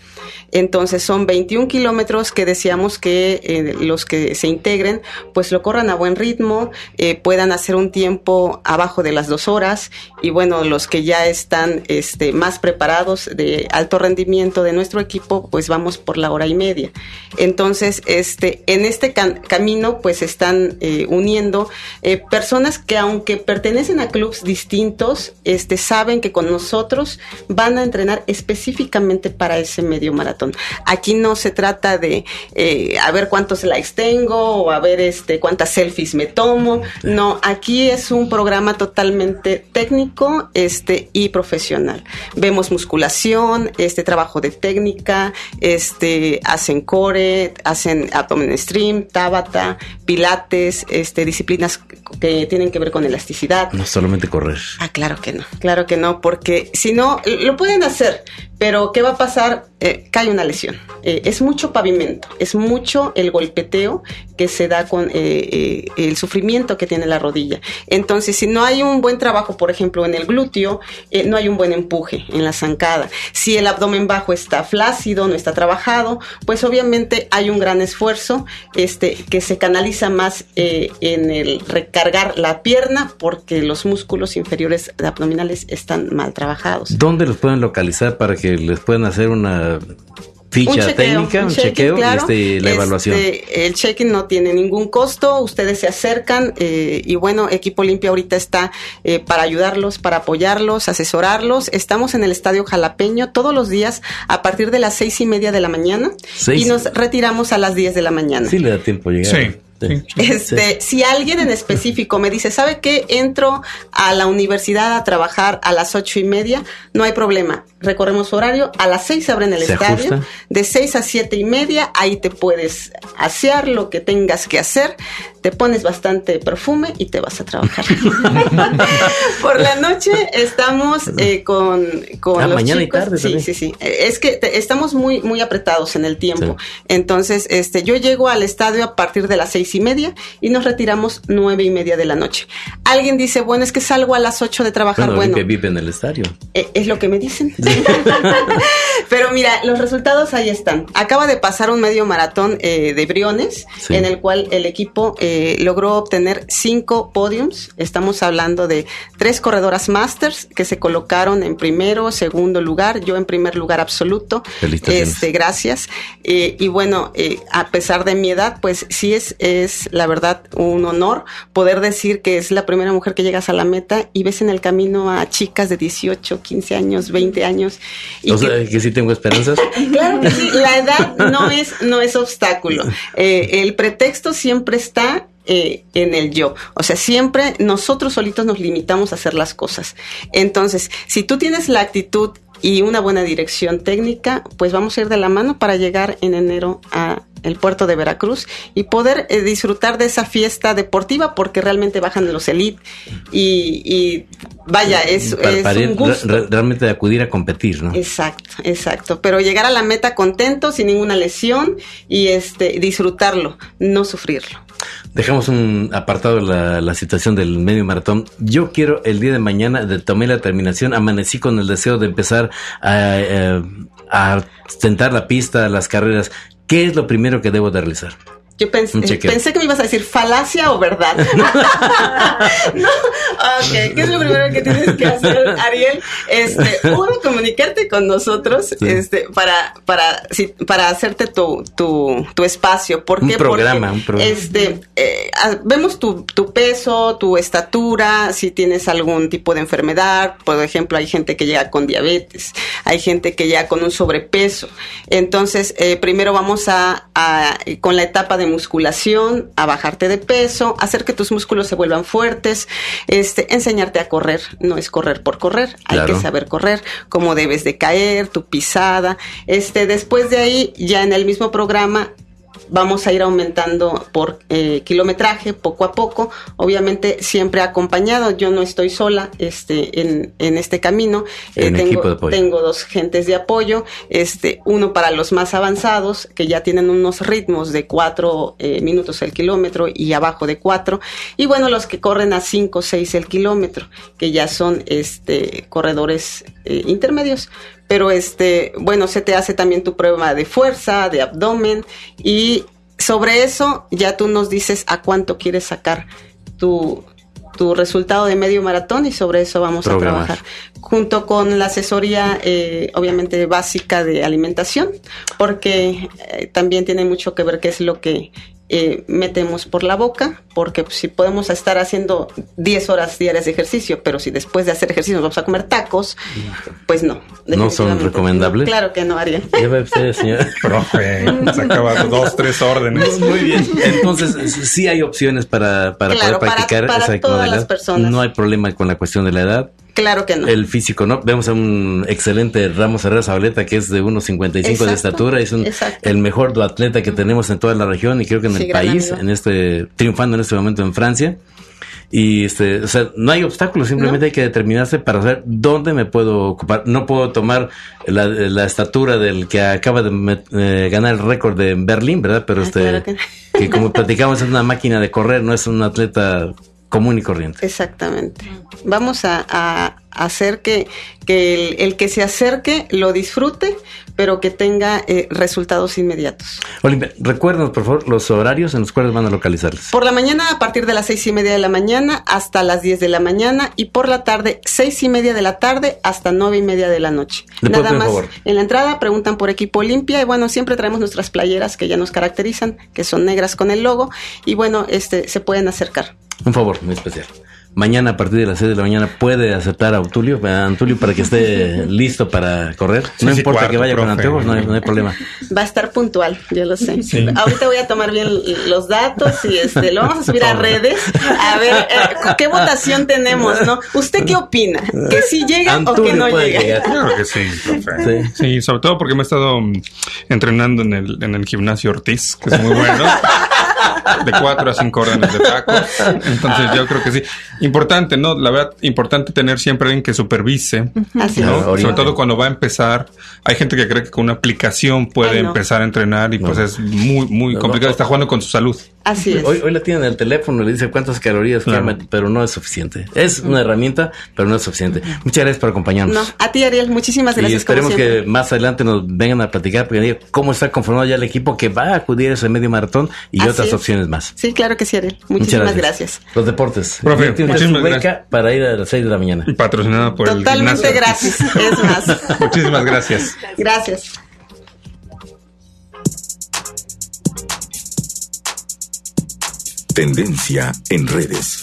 S16: Entonces son 21 kilómetros que deseamos que los que se integren pues lo corran a buen ritmo, puedan hacer un tiempo abajo de las 2 horas, y bueno, los que ya están más preparados de alto rendimiento de nuestro equipo, pues vamos por la 1:30. Entonces, en este camino pues están uniendo personas que, aunque pertenecen a clubes distintos, saben que con nosotros van a entrenar específicamente para ese medio maratón. Aquí no se trata de a ver cuántos likes tengo o a ver cuántas selfies me tomo. No, aquí es un programa totalmente técnico y profesional. Vemos musculación, trabajo de técnica, hacen core, hacen abdomen stream, tabata, pilates, disciplinas que tienen que ver con elasticidad.
S15: No solamente correr.
S16: Claro que no, porque si no, lo pueden hacer, pero ¿qué va a pasar? Cae una lesión. Es mucho pavimento, es mucho el golpeteo que se da con el sufrimiento que tiene la rodilla. Entonces, si no hay un buen trabajo, por ejemplo, en el glúteo, no hay un buen empuje en la zancada. Si el abdomen bajo está flácido, no está trabajado, pues obviamente hay un gran esfuerzo que se canaliza más en el recargar la pierna, porque los músculos inferiores abdominales están mal trabajados.
S15: ¿Dónde los pueden localizar para que les puedan hacer una ficha técnica, un chequeo, claro, y la evaluación?
S16: El check-in no tiene ningún costo, ustedes se acercan y bueno, Equipo Olimpia ahorita está para ayudarlos, para apoyarlos, asesorarlos. Estamos en el Estadio Jalapeño todos los días a partir de las 6:30 de la mañana y nos retiramos a las 10 de la mañana.
S15: Sí le da tiempo llegar.
S3: Sí.
S16: Si alguien en específico me dice, ¿sabe qué? Entro a la universidad a trabajar a las 8:30, no hay problema. Recorremos su horario, a las 6 abren el estadio, ajusta. De 6 a 7:30, ahí te puedes asear lo que tengas que hacer, te pones bastante perfume y te vas a trabajar. Por la noche estamos con los
S15: mañana
S16: chicos.
S15: Y tarde también.
S16: Sí. Es que estamos muy, muy apretados en el tiempo. Sí. Entonces, yo llego al estadio a partir de las 6:30 y nos retiramos 9:30 de la noche. Alguien dice, bueno, es que salgo a las 8 de trabajar.
S15: Bueno, que vive en el estadio.
S16: Es lo que me dicen. Pero mira, los resultados ahí están. Acaba de pasar un medio maratón de Briones, sí, en el cual el equipo logró obtener 5 podiums. Estamos hablando de 3 corredoras masters que se colocaron en primero, segundo lugar, yo en primer lugar absoluto.
S15: Felicitaciones.
S16: Gracias. Y bueno, a pesar de mi edad, pues sí es la verdad un honor poder decir que es la primera mujer que llegas a la meta y ves en el camino a chicas de 18, 15 años, 20 años. Y
S15: o sea, que sí tengo esperanzas.
S16: Claro que sí, la edad no es obstáculo. El pretexto siempre está en el yo. O sea, siempre nosotros solitos nos limitamos a hacer las cosas. Entonces, si tú tienes la actitud y una buena dirección técnica, pues vamos a ir de la mano para llegar en enero a el puerto de Veracruz y poder disfrutar de esa fiesta deportiva, porque realmente bajan los elite y vaya, es un gusto.
S15: Realmente de acudir a competir, ¿no?
S16: Exacto, pero llegar a la meta contento, sin ninguna lesión y disfrutarlo, no sufrirlo.
S15: Dejamos un apartado la situación del medio maratón. Yo quiero el día de mañana, tomé la terminación, amanecí con el deseo de empezar a sentar la pista, las carreras. ¿Qué es lo primero que debo de realizar?
S16: Yo pensé que me ibas a decir falacia o verdad. No, ok. ¿Qué es lo primero que tienes que hacer, Ariel? Uno, comunicarte con nosotros, sí, para hacerte tu espacio. ¿Por qué?
S15: Un programa.
S16: Vemos tu peso, tu estatura, si tienes algún tipo de enfermedad. Por ejemplo, hay gente que llega con diabetes, hay gente que llega con un sobrepeso. Entonces, primero vamos con la etapa de musculación, a bajarte de peso, hacer que tus músculos se vuelvan fuertes, enseñarte a correr. No es correr por correr, hay que saber correr, cómo debes de caer, tu pisada. Después de ahí, ya en el mismo programa, vamos a ir aumentando por kilometraje poco a poco, obviamente siempre acompañado. Yo no estoy sola en este camino. Tengo 2 gentes de apoyo, uno para los más avanzados que ya tienen unos ritmos de 4 minutos el kilómetro y abajo de 4, y bueno, los que corren a 5 o 6 el kilómetro, que ya son corredores intermedios. pero bueno, se te hace también tu prueba de fuerza, de abdomen, y sobre eso ya tú nos dices a cuánto quieres sacar tu resultado de medio maratón, y sobre eso vamos a trabajar junto con la asesoría obviamente básica de alimentación, porque también tiene mucho que ver qué es lo que metemos por la boca, porque pues, si podemos estar haciendo 10 horas diarias de ejercicio, pero si después de hacer ejercicio nos vamos a comer tacos, pues no.
S15: ¿No son recomendables?
S16: No, claro que no, Ariel.
S15: Ya ve usted, señor.
S3: Profe, se acaban 2-3 órdenes.
S15: Muy bien. Entonces, sí hay opciones para poder practicar esa
S16: todas modalidad. Las personas.
S15: No hay problema con la cuestión de la edad.
S16: Claro que no.
S15: El físico, ¿no? Vemos a un excelente Ramos Herrera Zabaleta, que es de 1.55 de estatura, es el mejor duatleta que tenemos en toda la región y creo que en el país, triunfando en este momento en Francia. Y o sea, no hay obstáculos, simplemente hay que determinarse para saber dónde me puedo ocupar. No puedo tomar la estatura del que acaba de ganar el récord de Berlín, ¿verdad? Pero claro que como platicamos, es una máquina de correr, no es un atleta común y corriente.
S16: Exactamente. Vamos a hacer que el que se acerque lo disfrute, pero que tenga resultados inmediatos.
S15: Olimpia, recuérdanos por favor los horarios en los cuales van a localizarles.
S16: Por la mañana a partir de las 6:30 de la mañana hasta las 10 de la mañana, y por la tarde 6:30 de la tarde hasta 9:30 de la noche. Nada más, en la entrada preguntan por Equipo Olimpia, y bueno, siempre traemos nuestras playeras que ya nos caracterizan, que son negras con el logo, y bueno, se pueden acercar.
S15: Un favor muy especial. Mañana a partir de las 6 de la mañana puede aceptar a Antulio para que esté listo para correr. No importa que vaya con anteojos, no hay problema.
S16: Va a estar puntual, yo lo sé. Sí. Ahorita voy a tomar bien los datos y lo vamos a subir a redes. A ver, ¿qué votación tenemos, no? ¿Usted qué opina? ¿Que sí llega Antulio o que no llega?
S3: Claro que sí, profe. Sí, sobre todo porque me he estado entrenando en el gimnasio Ortiz, que es muy bueno. De 4 a 5 órdenes de tacos. Entonces yo creo que sí. Importante, ¿no? La verdad, importante tener siempre alguien que supervise.
S16: Así
S3: ¿no? Sobre todo cuando va a empezar. Hay gente que cree que con una aplicación puede empezar a entrenar y pues es muy complicado. Está jugando con su salud.
S16: Así es.
S15: Hoy la tienen en el teléfono, le dice cuántas calorías quema, pero no es suficiente. Es una herramienta, pero no es suficiente. Muchas gracias por acompañarnos.
S16: No, a ti, Ariel, muchísimas gracias.
S15: Y esperemos que más adelante nos vengan a platicar cómo está conformado ya el equipo que va a acudir a ese medio maratón y otras opciones más.
S16: Sí, claro que sí, Ariel. Muchísimas gracias.
S15: Los deportes.
S3: Profe, muchísimas gracias.
S15: Para ir a las 6 de la mañana.
S3: Y patrocinada por el gimnasio.
S16: Totalmente gratis, es más.
S3: Muchísimas gracias.
S16: Gracias.
S1: Tendencia en redes.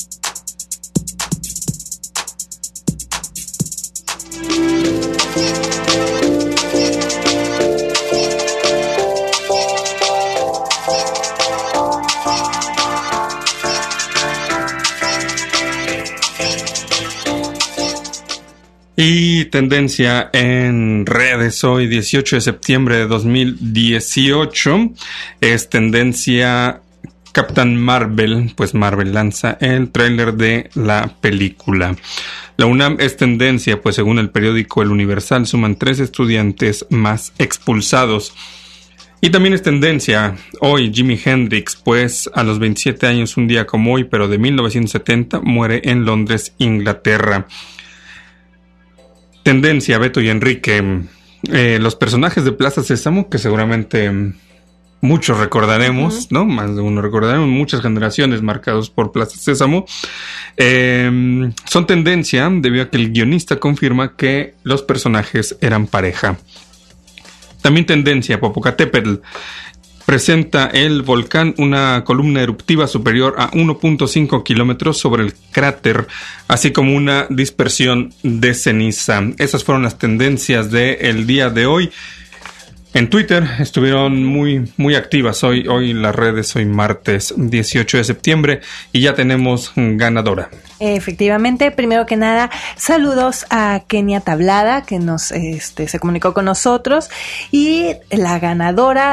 S3: Y tendencia en redes hoy, 18 de septiembre de 2018, es tendencia Captain Marvel, pues Marvel lanza el tráiler de la película. La UNAM es tendencia, pues según el periódico El Universal suman 3 estudiantes más expulsados. Y también es tendencia hoy Jimi Hendrix, pues a los 27 años, un día como hoy, pero de 1970, muere en Londres, Inglaterra. Tendencia, Beto y Enrique, los personajes de Plaza Sésamo, que seguramente muchos recordaremos, ¿no? Más de uno recordaremos, muchas generaciones marcados por Plaza Sésamo, son tendencia debido a que el guionista confirma que los personajes eran pareja. También tendencia, Popocatépetl. Presenta el volcán una columna eruptiva superior a 1.5 kilómetros sobre el cráter, así como una dispersión de ceniza. Esas fueron las tendencias del día de hoy. En Twitter estuvieron muy activas hoy las redes, hoy martes 18 de septiembre, y ya tenemos ganadora.
S6: Efectivamente, primero que nada, saludos a Kenia Tablada, que nos se comunicó con nosotros, y la ganadora